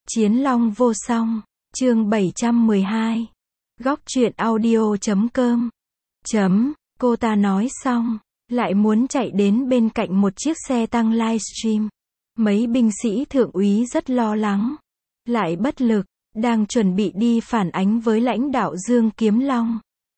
Chiến Long vô song, chương 712. Góc truyện audio.com. Cô ta nói xong, lại muốn chạy đến bên cạnh một chiếc xe tăng livestream. Mấy binh sĩ thượng úy rất lo lắng, lại bất lực, đang chuẩn bị đi phản ánh với lãnh đạo Dương Kiếm Long.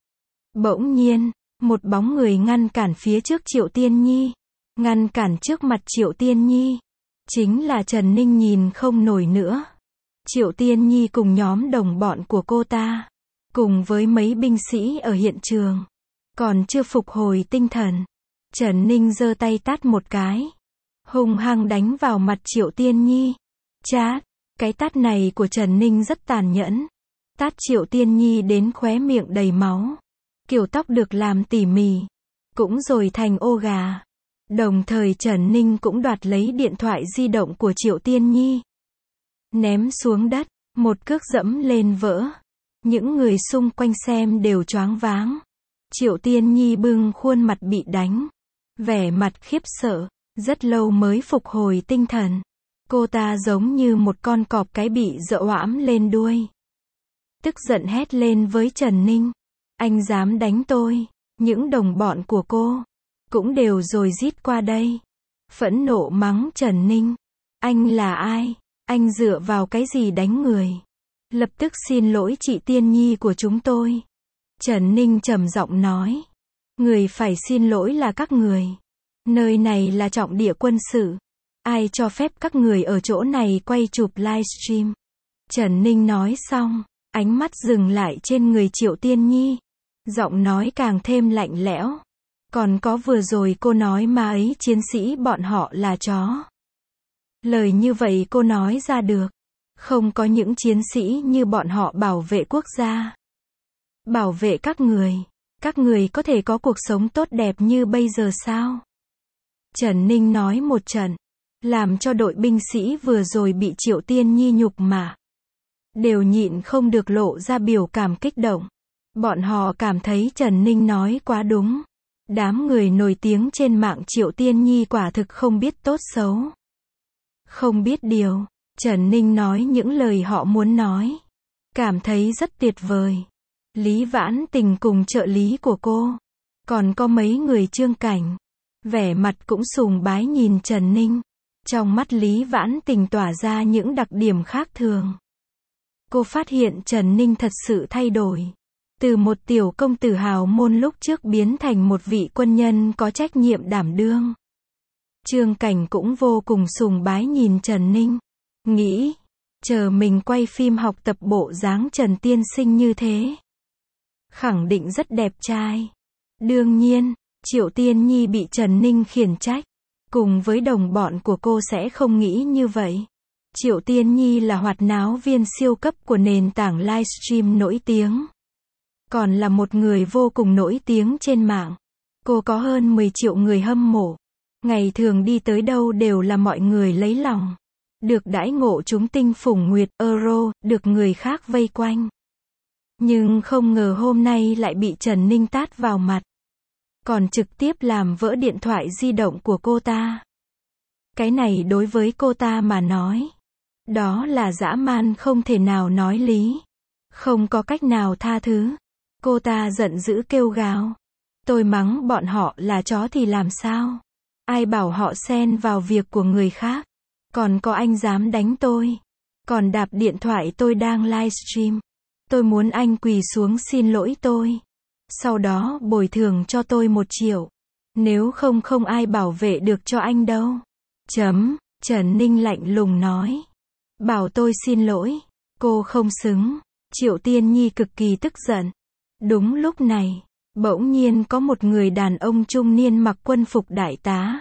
Bỗng nhiên, một bóng người ngăn cản phía trước Triệu Tiên Nhi. Ngăn cản trước mặt Triệu Tiên Nhi. Chính là Trần Ninh nhìn không nổi nữa. Triệu Tiên Nhi cùng nhóm đồng bọn của cô ta, cùng với mấy binh sĩ ở hiện trường, còn chưa phục hồi tinh thần. Trần Ninh giơ tay tát một cái, hung hăng đánh vào mặt Triệu Tiên Nhi. Chát, cái tát này của Trần Ninh rất tàn nhẫn. Tát Triệu Tiên Nhi đến khóe miệng đầy máu. Kiểu tóc được làm tỉ mỉ, cũng rồi thành ô gà. Đồng thời Trần Ninh cũng đoạt lấy điện thoại di động của Triệu Tiên Nhi, ném xuống đất, một cước dẫm lên vỡ. Những người xung quanh xem đều choáng váng. Triệu Tiên Nhi bưng khuôn mặt bị đánh, vẻ mặt khiếp sợ, rất lâu mới phục hồi tinh thần. Cô ta giống như một con cọp cái bị dỡ oãm lên đuôi. Tức giận hét lên với Trần Ninh. Anh dám đánh tôi, những đồng bọn của cô cũng đều rồi rít qua đây. Phẫn nộ mắng Trần Ninh. Anh là ai? Anh dựa vào cái gì đánh người? Lập tức xin lỗi chị Tiên Nhi của chúng tôi. Trần Ninh trầm giọng nói. Người phải xin lỗi là các người. Nơi này là trọng địa quân sự. Ai cho phép các người ở chỗ này quay chụp livestream? Trần Ninh nói xong, ánh mắt dừng lại trên người Triệu Tiên Nhi. Giọng nói càng thêm lạnh lẽo. Còn có vừa rồi cô nói mà ấy chiến sĩ bọn họ là chó. Lời như vậy cô nói ra được. Không có những chiến sĩ như bọn họ bảo vệ quốc gia, bảo vệ các người có thể có cuộc sống tốt đẹp như bây giờ sao? Trần Ninh nói một trận, làm cho đội binh sĩ vừa rồi bị Triệu Tiên Nhi nhục mạ, đều nhịn không được lộ ra biểu cảm kích động. Bọn họ cảm thấy Trần Ninh nói quá đúng. Đám người nổi tiếng trên mạng Triệu Tiên Nhi quả thực không biết tốt xấu, không biết điều. Trần Ninh nói những lời họ muốn nói, cảm thấy rất tuyệt vời. Lý Vãn Tình cùng trợ lý của cô, còn có mấy người Trương Cảnh, vẻ mặt cũng sùng bái nhìn Trần Ninh. Trong mắt Lý Vãn Tình tỏa ra những đặc điểm khác thường. Cô phát hiện Trần Ninh thật sự thay đổi. Từ một tiểu công tử hào môn lúc trước biến thành một vị quân nhân có trách nhiệm đảm đương. Trương Cảnh cũng vô cùng sùng bái nhìn Trần Ninh. Nghĩ, chờ mình quay phim học tập bộ dáng Trần tiên sinh như thế, khẳng định rất đẹp trai. Đương nhiên, Triệu Tiên Nhi bị Trần Ninh khiển trách, cùng với đồng bọn của cô sẽ không nghĩ như vậy. Triệu Tiên Nhi là hoạt náo viên siêu cấp của nền tảng livestream nổi tiếng, còn là một người vô cùng nổi tiếng trên mạng. Cô có hơn 10 triệu người hâm mộ. Ngày thường đi tới đâu đều là mọi người lấy lòng. Được đãi ngộ chúng tinh phủng nguyệt, euro, được người khác vây quanh. Nhưng không ngờ hôm nay lại bị Trần Ninh tát vào mặt. Còn trực tiếp làm vỡ điện thoại di động của cô ta. Cái này đối với cô ta mà nói, đó là dã man không thể nào nói lý. Không có cách nào tha thứ. Cô ta giận dữ kêu gào. Tôi mắng bọn họ là chó thì làm sao? Ai bảo họ xen vào việc của người khác? Còn có anh dám đánh tôi, còn đạp điện thoại tôi đang livestream. Tôi muốn anh quỳ xuống xin lỗi tôi, sau đó bồi thường cho tôi 1 triệu. Nếu không không ai bảo vệ được cho anh đâu. Trần Ninh lạnh lùng nói. Bảo tôi xin lỗi, cô không xứng. Triệu Tiên Nhi cực kỳ tức giận. Đúng lúc này, bỗng nhiên có một người đàn ông trung niên mặc quân phục đại tá,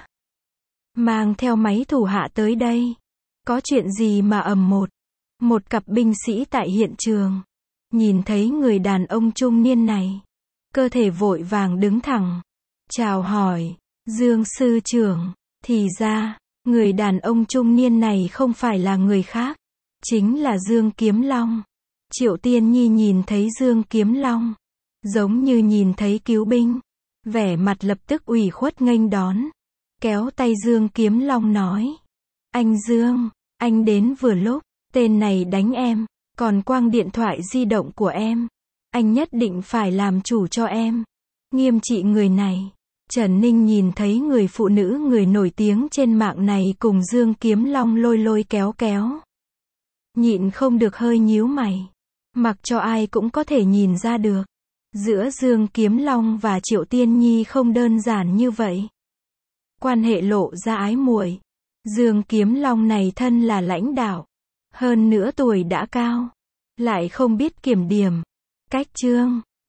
mang theo máy thủ hạ tới đây. Có chuyện gì mà ầm một cặp binh sĩ tại hiện trường, nhìn thấy người đàn ông trung niên này, cơ thể vội vàng đứng thẳng, chào hỏi. Dương sư trưởng. Thì ra, người đàn ông trung niên này không phải là người khác, chính là Dương Kiếm Long. Triệu Tiên Nhi nhìn thấy Dương Kiếm Long, giống như nhìn thấy cứu binh, vẻ mặt lập tức ủy khuất nghênh đón, kéo tay Dương Kiếm Long nói. Anh Dương, anh đến vừa lúc, Tên này đánh em, còn quăng điện thoại di động của em. Anh nhất định phải làm chủ cho em. Nghiêm trị người này. Trần Ninh nhìn thấy người phụ nữ người nổi tiếng trên mạng này cùng Dương Kiếm Long lôi lôi kéo kéo. Nhịn không được hơi nhíu mày. Mặc cho ai cũng có thể nhìn ra được. Giữa Dương Kiếm Long và Triệu Tiên Nhi không đơn giản như vậy. Quan hệ lộ ra ái muội. Dương Kiếm Long này thân là lãnh đạo. Hơn nữa tuổi đã cao. Lại không biết kiểm điểm. Cách chương.